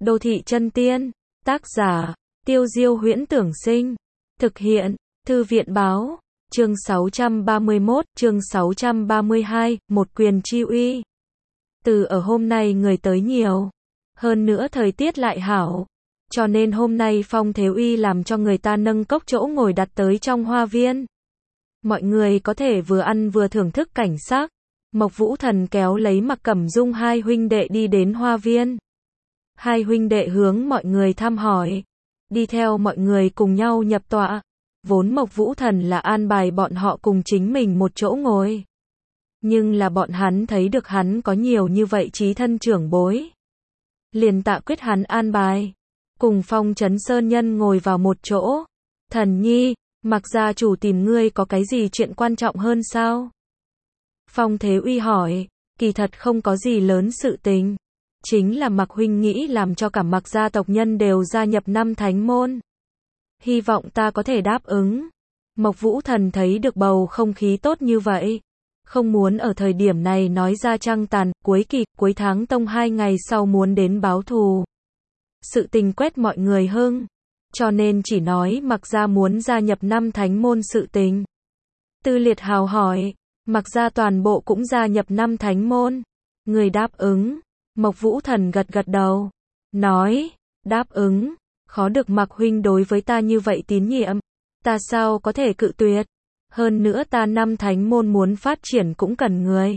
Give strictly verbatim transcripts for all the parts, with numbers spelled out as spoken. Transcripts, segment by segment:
Đô thị chân tiên. Tác giả, Tiêu Diêu Huyễn Tưởng Sinh. Thực hiện, Thư viện Báo. Chương sáu trăm ba mươi mốt, chương sáu trăm ba mươi hai, một quyền chi uy. Từ ở hôm nay người tới nhiều. Hơn nữa thời tiết lại hảo. Cho nên hôm nay Phong Thế Uy làm cho người ta nâng cốc chỗ ngồi đặt tới trong hoa viên. Mọi người có thể vừa ăn vừa thưởng thức cảnh sắc. Mộc Vũ Thần kéo lấy Mặc Cẩm Dung hai huynh đệ đi đến hoa viên. Hai huynh đệ hướng mọi người thăm hỏi. Đi theo mọi người cùng nhau nhập tọa. Vốn Mộc Vũ Thần là an bài bọn họ cùng chính mình một chỗ ngồi. Nhưng là bọn hắn thấy được hắn có nhiều như vậy chí thân trưởng bối. Liền tạ quyết hắn an bài. Cùng Phong Trấn Sơn Nhân ngồi vào một chỗ. Thần nhi, Mặc gia chủ tìm ngươi có cái gì chuyện quan trọng hơn sao? Phong Thế Uy hỏi, kỳ thật không có gì lớn sự tình. Chính là Mặc huynh nghĩ làm cho cả Mặc gia tộc nhân đều gia nhập năm thánh môn. Hy vọng ta có thể đáp ứng. Mộc Vũ Thần thấy được bầu không khí tốt như vậy. Không muốn ở thời điểm này nói ra trăng tàn, cuối kỳ, cuối tháng tông hai ngày sau muốn đến báo thù. Sự tình quét mọi người hưng. Cho nên chỉ nói Mặc gia muốn gia nhập năm thánh môn sự tình. Tư Liệt Hào hỏi, Mặc gia toàn bộ cũng gia nhập năm thánh môn. Người đáp ứng. Mộc Vũ Thần gật gật đầu. Nói, đáp ứng. Khó được Mặc huynh đối với ta như vậy tín nhiệm. Ta sao có thể cự tuyệt. Hơn nữa ta năm thánh môn muốn phát triển cũng cần người.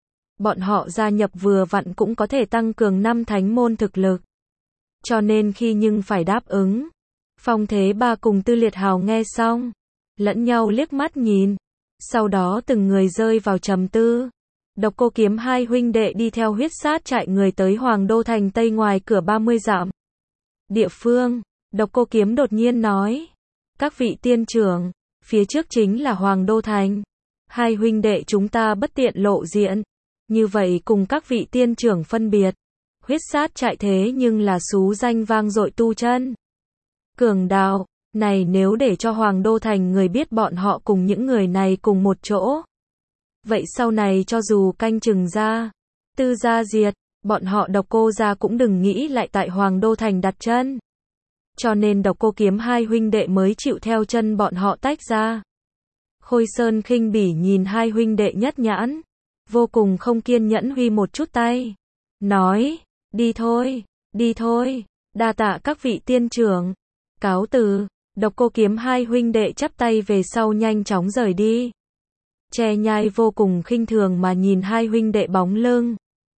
Bọn họ gia nhập vừa vặn cũng có thể tăng cường năm thánh môn thực lực. Cho nên khi nhưng phải đáp ứng. Phong Thế Ba cùng Tư Liệt Hào nghe xong. Lẫn nhau liếc mắt nhìn. Sau đó từng người rơi vào trầm tư. Độc Cô Kiếm hai huynh đệ đi theo huyết sát chạy người tới Hoàng Đô Thành Tây ngoài cửa ba mươi dặm. Địa phương, Độc Cô Kiếm đột nhiên nói. Các vị tiên trưởng, phía trước chính là Hoàng Đô Thành. Hai huynh đệ chúng ta bất tiện lộ diện. Như vậy cùng các vị tiên trưởng phân biệt. Huyết sát chạy thế nhưng là xú danh vang dội tu chân. Cường đạo, này nếu để cho Hoàng Đô Thành người biết bọn họ cùng những người này cùng một chỗ. Vậy sau này cho dù canh chừng ra, Tư gia diệt, bọn họ Độc Cô gia cũng đừng nghĩ lại tại Hoàng Đô Thành đặt chân. Cho nên Độc Cô Kiếm hai huynh đệ mới chịu theo chân bọn họ tách ra. Khôi Sơn khinh bỉ nhìn hai huynh đệ nhất nhãn, vô cùng không kiên nhẫn huy một chút tay. Nói, đi thôi, đi thôi, đa tạ các vị tiên trưởng. Cáo từ, Độc Cô Kiếm hai huynh đệ chắp tay về sau nhanh chóng rời đi. Che Nhai vô cùng khinh thường mà nhìn hai huynh đệ bóng lưng.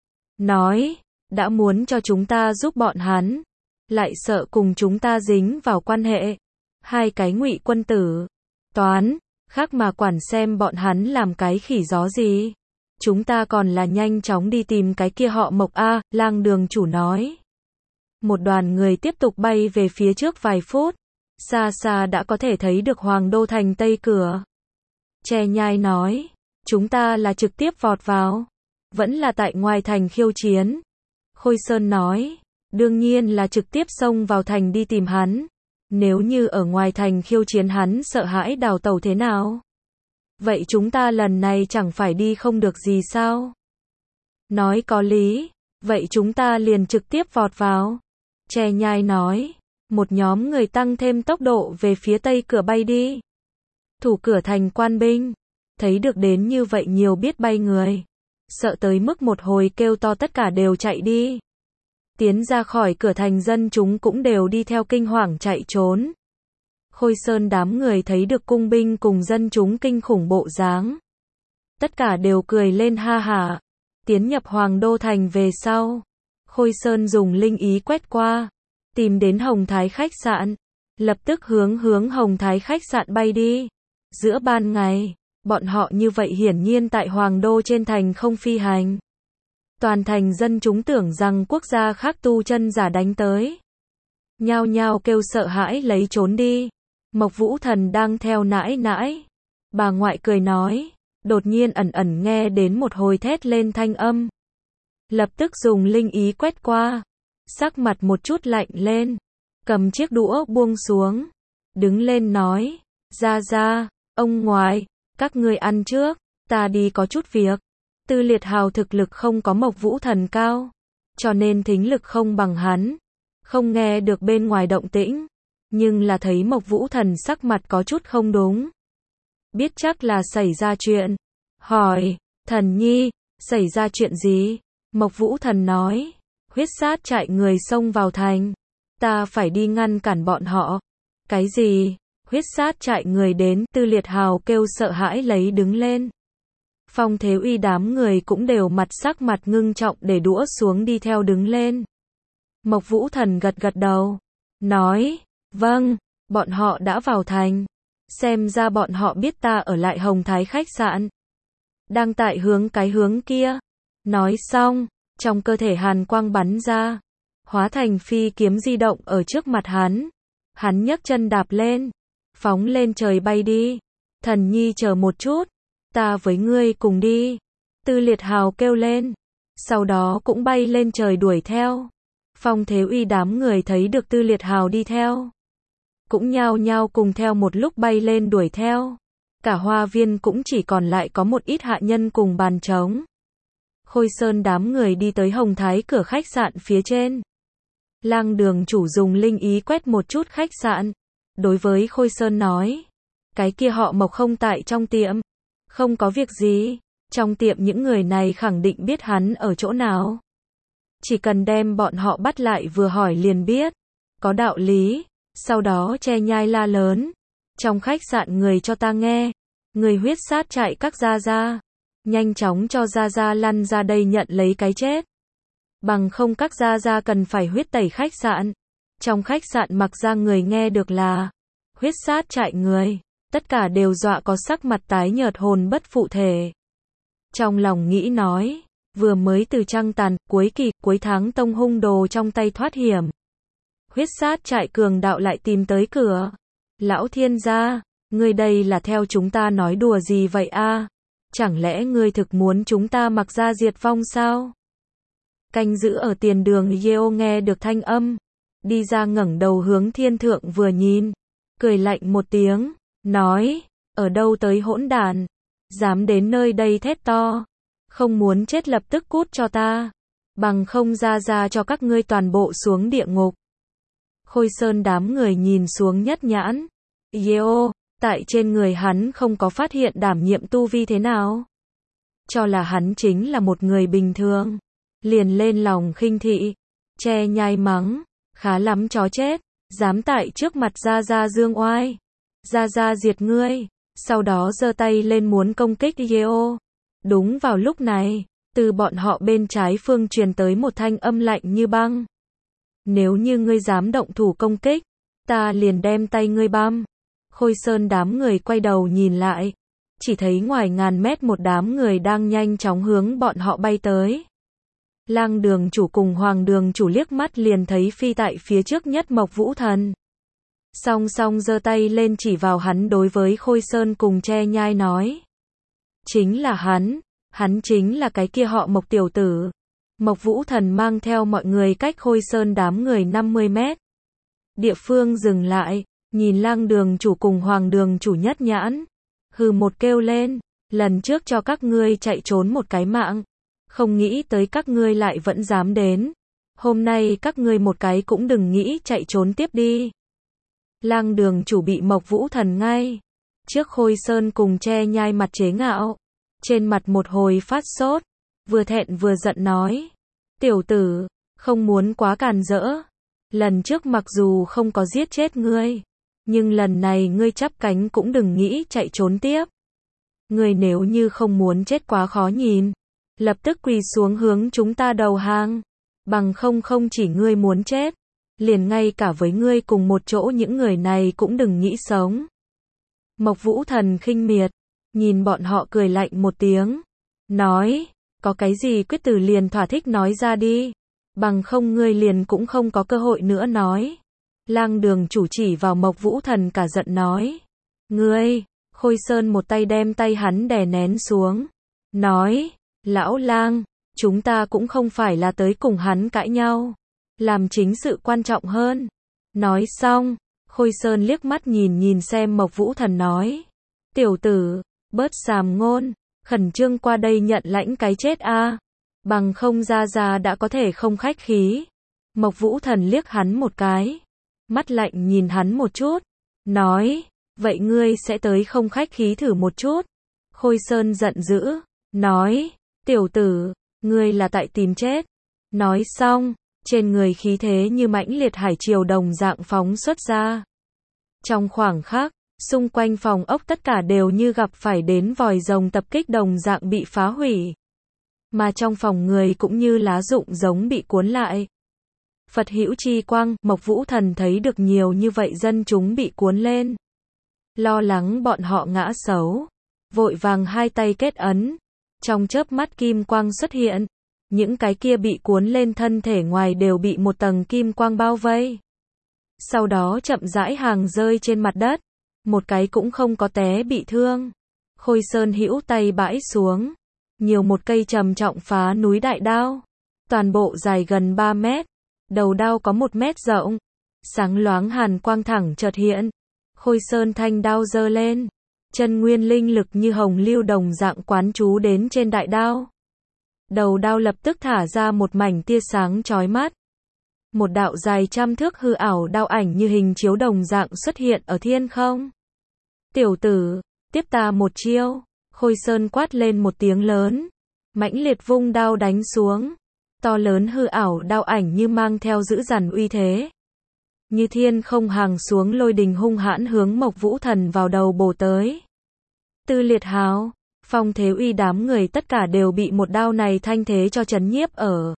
Nói, đã muốn cho chúng ta giúp bọn hắn, lại sợ cùng chúng ta dính vào quan hệ. Hai cái ngụy quân tử. Toán, khác mà quản xem bọn hắn làm cái khỉ gió gì. Chúng ta còn là nhanh chóng đi tìm cái kia họ Mộc A, Lang đường chủ nói. Một đoàn người tiếp tục bay về phía trước vài phút. Xa xa đã có thể thấy được Hoàng Đô Thành Tây cửa. Che Nhai nói, chúng ta là trực tiếp vọt vào, vẫn là tại ngoài thành khiêu chiến. Khôi Sơn nói, đương nhiên là trực tiếp xông vào thành đi tìm hắn. Nếu như ở ngoài thành khiêu chiến hắn sợ hãi đào tẩu thế nào? Vậy chúng ta lần này chẳng phải đi không được gì sao? Nói có lý, vậy chúng ta liền trực tiếp vọt vào. Che Nhai nói, một nhóm người tăng thêm tốc độ về phía tây cửa bay đi. Thủ cửa thành quan binh, thấy được đến như vậy nhiều biết bay người. Sợ tới mức một hồi kêu to tất cả đều chạy đi. Tiến ra khỏi cửa thành dân chúng cũng đều đi theo kinh hoàng chạy trốn. Khôi Sơn đám người thấy được cung binh cùng dân chúng kinh khủng bộ dáng. Tất cả đều cười lên ha hả. Tiến nhập Hoàng Đô Thành về sau. Khôi Sơn dùng linh ý quét qua. Tìm đến Hồng Thái khách sạn. Lập tức hướng hướng Hồng Thái khách sạn bay đi. Giữa ban ngày, bọn họ như vậy hiển nhiên tại Hoàng Đô trên thành không phi hành. Toàn thành dân chúng tưởng rằng quốc gia khác tu chân giả đánh tới. Nhao nhao kêu sợ hãi lấy trốn đi. Mộc Vũ Thần đang theo nãi nãi. Bà ngoại cười nói, đột nhiên ẩn ẩn nghe đến một hồi thét lên thanh âm. Lập tức dùng linh ý quét qua. Sắc mặt một chút lạnh lên. Cầm chiếc đũa buông xuống. Đứng lên nói, ra ra, ông ngoại, các ngươi ăn trước, ta đi có chút việc. Tư Liệt Hào thực lực không có Mộc Vũ Thần cao, cho nên thính lực không bằng hắn. không nghe được bên ngoài động tĩnh, nhưng là thấy Mộc Vũ Thần sắc mặt có chút không đúng. Biết chắc là xảy ra chuyện, hỏi, Thần Nhi, xảy ra chuyện gì? Mộc Vũ Thần nói, huyết sát trại người xông vào thành, ta phải đi ngăn cản bọn họ. Cái gì? Huyết sát trại người đến, Tư Liệt Hào kêu sợ hãi lấy đứng lên. Phong Thế Uy đám người cũng đều mặt sắc mặt ngưng trọng để đũa xuống đi theo đứng lên. Mộc Vũ Thần gật gật đầu, nói, vâng, bọn họ đã vào thành. Xem ra bọn họ biết ta ở lại Hồng Thái khách sạn. Đang tại hướng cái hướng kia. Nói xong, trong cơ thể hàn quang bắn ra, hóa thành phi kiếm di động ở trước mặt hắn. Hắn nhấc chân đạp lên, phóng lên trời bay đi. Thần Nhi chờ một chút, ta với ngươi cùng đi. Tư Liệt Hào kêu lên, sau đó cũng bay lên trời đuổi theo. Phong Thế Uy đám người thấy được Tư Liệt Hào đi theo, cũng nhao nhao cùng theo một lúc bay lên đuổi theo. Cả hoa viên cũng chỉ còn lại có một ít hạ nhân cùng bàn trống. Khôi Sơn đám người đi tới Hồng Thái cửa khách sạn phía trên. Lang Đường chủ dùng linh ý quét một chút khách sạn. Đối với Khôi Sơn nói, cái kia họ Mộc không tại trong tiệm. Không có việc gì, trong tiệm những người này khẳng định biết hắn ở chỗ nào. Chỉ cần đem bọn họ bắt lại vừa hỏi liền biết. Có đạo lý. Sau đó che nhai la lớn, trong khách sạn người cho ta nghe, người huyết sát trại các gia gia, nhanh chóng cho gia gia lăn ra đây nhận lấy cái chết. Bằng không các gia gia cần phải huyết tẩy khách sạn. Trong khách sạn mặc ra người nghe được là huyết sát trại người, tất cả đều dọa có sắc mặt tái nhợt hồn bất phụ thể. Trong lòng nghĩ nói, vừa mới từ trăng tàn, cuối kỳ, cuối tháng tông hung đồ trong tay thoát hiểm. Huyết sát trại cường đạo lại tìm tới cửa. Lão thiên gia, ngươi đây là theo chúng ta nói đùa gì vậy a? Chẳng lẽ ngươi thực muốn chúng ta mặc ra diệt vong sao? Canh giữ ở tiền đường Yeo nghe được thanh âm, đi ra ngẩng đầu hướng thiên thượng vừa nhìn, cười lạnh một tiếng, nói, ở đâu tới hỗn đản, dám đến nơi đây thét to, không muốn chết lập tức cút cho ta, bằng không ra ra cho các ngươi toàn bộ xuống địa ngục. Khôi Sơn đám người nhìn xuống nhất nhãn. Yeo, tại trên người hắn không có phát hiện đảm nhiệm tu vi thế nào. Cho là hắn chính là một người bình thường. Liền lên lòng khinh thị. Che nhai mắng. Khá lắm chó chết. Dám tại trước mặt Gia Gia dương oai. Gia Gia diệt ngươi. Sau đó giơ tay lên muốn công kích Yeo. Đúng vào lúc này, từ bọn họ bên trái phương truyền tới một thanh âm lạnh như băng. Nếu như ngươi dám động thủ công kích, ta liền đem tay ngươi băm. Khôi Sơn đám người quay đầu nhìn lại, chỉ thấy ngoài ngàn mét một đám người đang nhanh chóng hướng bọn họ bay tới. Lang Đường chủ cùng Hoàng Đường chủ liếc mắt liền thấy phi tại phía trước nhất Mộc Vũ Thần. Song song giơ tay lên chỉ vào hắn đối với Khôi Sơn cùng che nhai nói. Chính là hắn, hắn chính là cái kia họ Mộc tiểu tử. Mộc Vũ Thần mang theo mọi người cách Khôi Sơn đám người năm mươi mét. Địa phương dừng lại, nhìn Lang Đường chủ cùng Hoàng Đường chủ nhất nhãn. Hừ một kêu lên, lần trước cho các ngươi chạy trốn một cái mạng. Không nghĩ tới các ngươi lại vẫn dám đến. Hôm nay các ngươi một cái cũng đừng nghĩ chạy trốn tiếp đi. Lang Đường chủ bị Mộc Vũ Thần ngay trước Khôi Sơn cùng che nhai mặt chế ngạo. Trên mặt một hồi phát sốt. Vừa thẹn vừa giận nói. Tiểu tử, không muốn quá càn rỡ. Lần trước mặc dù không có giết chết ngươi, nhưng lần này ngươi chắp cánh cũng đừng nghĩ chạy trốn tiếp. Ngươi nếu như không muốn chết quá khó nhìn, lập tức quỳ xuống hướng chúng ta đầu hàng. Bằng không không chỉ ngươi muốn chết, liền ngay cả với ngươi cùng một chỗ những người này cũng đừng nghĩ sống. Mộc Vũ Thần khinh miệt, nhìn bọn họ cười lạnh một tiếng, nói, có cái gì quyết tử liền thỏa thích nói ra đi, bằng không ngươi liền cũng không có cơ hội nữa nói. Lang Đường chủ chỉ vào Mộc Vũ Thần cả giận nói, ngươi, Khôi Sơn một tay đem tay hắn đè nén xuống, nói, lão Lang, chúng ta cũng không phải là tới cùng hắn cãi nhau, làm chính sự quan trọng hơn. Nói xong, Khôi Sơn liếc mắt nhìn nhìn xem Mộc Vũ Thần nói, tiểu tử, bớt sàm ngôn, khẩn trương qua đây nhận lãnh cái chết a, bằng không ra ra đã có thể không khách khí. Mộc Vũ Thần liếc hắn một cái, mắt lạnh nhìn hắn một chút, nói, vậy ngươi sẽ tới không khách khí thử một chút. Khôi Sơn giận dữ, nói, tiểu tử, ngươi là tại tìm chết. Nói xong, trên người khí thế như mãnh liệt hải triều đồng dạng phóng xuất ra. Trong khoảng khắc, xung quanh phòng ốc tất cả đều như gặp phải đến vòi rồng tập kích đồng dạng bị phá hủy. Mà trong phòng người cũng như lá rụng giống bị cuốn lại. Phật hữu chi quang, Mộc Vũ Thần thấy được nhiều như vậy dân chúng bị cuốn lên. Lo lắng bọn họ ngã xấu. Vội vàng hai tay kết ấn. Trong chớp mắt kim quang xuất hiện. Những cái kia bị cuốn lên thân thể ngoài đều bị một tầng kim quang bao vây. Sau đó chậm rãi hàng rơi trên mặt đất. Một cái cũng không có té bị thương. Khôi Sơn hữu tay bãi xuống. Nhiều một cây trầm trọng phá núi đại đao. Toàn bộ dài gần ba mét. Đầu đao có một mét rộng. Sáng loáng hàn quang thẳng chợt hiện. Khôi Sơn thanh đao giơ lên. Chân nguyên linh lực như hồng lưu đồng dạng quán chú đến trên đại đao. Đầu đao lập tức thả ra một mảnh tia sáng chói mắt. Một đạo dài trăm thước hư ảo đao ảnh như hình chiếu đồng dạng xuất hiện ở thiên không. Tiểu tử, tiếp ta một chiêu. Khôi Sơn quát lên một tiếng lớn. Mãnh liệt vung đao đánh xuống. To lớn hư ảo đao ảnh như mang theo dữ dằn uy thế. Như thiên không hàng xuống lôi đình hung hãn hướng Mộc Vũ Thần vào đầu bổ tới. Tư Liệt Hào, Phong Thế Uy đám người tất cả đều bị một đao này thanh thế cho chấn nhiếp ở.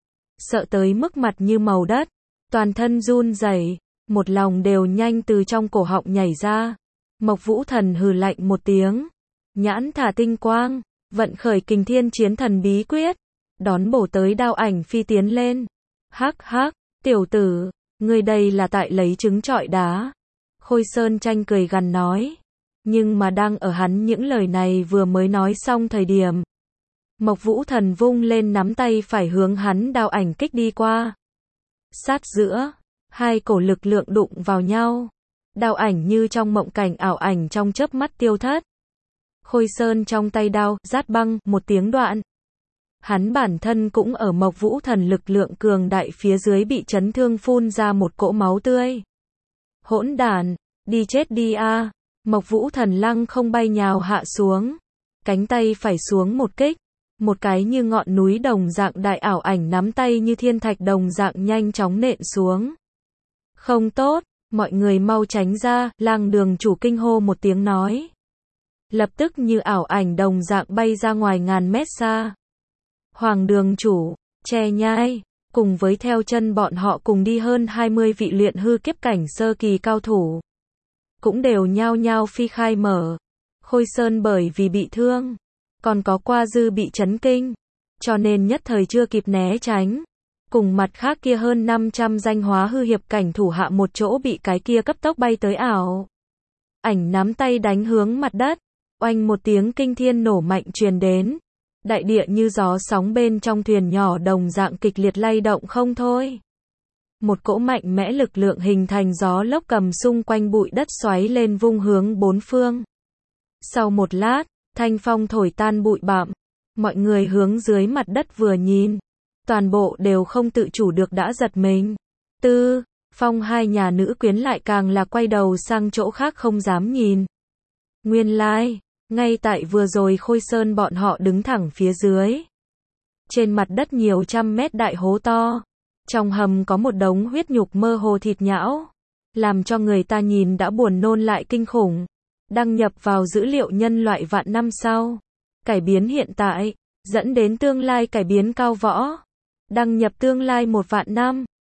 Sợ tới mức mặt như màu đất, toàn thân run rẩy, một lòng đều nhanh từ trong cổ họng nhảy ra. Mộc Vũ Thần hừ lạnh một tiếng, nhãn thả tinh quang, vận khởi Kình Thiên Chiến Thần bí quyết, đón bổ tới đao ảnh phi tiến lên. Hắc hắc, tiểu tử, ngươi đây là tại lấy trứng trọi đá. Khôi Sơn tranh cười gằn nói. Nhưng mà đang ở hắn những lời này vừa mới nói xong thời điểm. Mộc Vũ Thần vung lên nắm tay phải hướng hắn đao ảnh kích đi qua. Sát giữa, hai cổ lực lượng đụng vào nhau. Đao ảnh như trong mộng cảnh ảo ảnh trong chớp mắt tiêu thất. Khôi Sơn trong tay đao, rát băng, một tiếng đoạn. Hắn bản thân cũng ở Mộc Vũ Thần lực lượng cường đại phía dưới bị chấn thương phun ra một cỗ máu tươi. Hỗn đản, đi chết đi a. Mộc Vũ Thần lăng không bay nhào hạ xuống. Cánh tay phải xuống một kích. Một cái như ngọn núi đồng dạng đại ảo ảnh nắm tay như thiên thạch đồng dạng nhanh chóng nện xuống. Không tốt, mọi người mau tránh ra, Lang Đường chủ kinh hô một tiếng nói. Lập tức như ảo ảnh đồng dạng bay ra ngoài ngàn mét xa. Hoàng Đường chủ, che nhai, cùng với theo chân bọn họ cùng đi hơn hai mươi vị luyện hư kiếp cảnh sơ kỳ cao thủ. Cũng đều nhao nhao phi khai mở. Khôi Sơn bởi vì bị thương, còn có Qua Dư bị chấn kinh, cho nên nhất thời chưa kịp né tránh. Cùng mặt khác kia hơn năm trăm danh hóa hư hiệp cảnh thủ hạ một chỗ bị cái kia cấp tốc bay tới ảo ảnh nắm tay đánh hướng mặt đất. Oanh một tiếng kinh thiên nổ mạnh truyền đến. Đại địa như gió sóng bên trong thuyền nhỏ đồng dạng kịch liệt lay động không thôi. Một cỗ mạnh mẽ lực lượng hình thành gió lốc cầm xung quanh bụi đất xoáy lên vung hướng bốn phương. Sau một lát, thanh phong thổi tan bụi bặm, mọi người hướng dưới mặt đất vừa nhìn, toàn bộ đều không tự chủ được đã giật mình. Tư, Phong hai nhà nữ quyến lại càng là quay đầu sang chỗ khác không dám nhìn. Nguyên lai, like, ngay tại vừa rồi Khôi Sơn bọn họ đứng thẳng phía dưới. Trên mặt đất nhiều trăm mét đại hố to. Trong hầm có một đống huyết nhục mơ hồ thịt nhão. Làm cho người ta nhìn đã buồn nôn lại kinh khủng. Đăng nhập vào dữ liệu nhân loại vạn năm sau. Cải biến hiện tại, dẫn đến tương lai cải biến cao võ. Đăng nhập tương lai một vạn năm.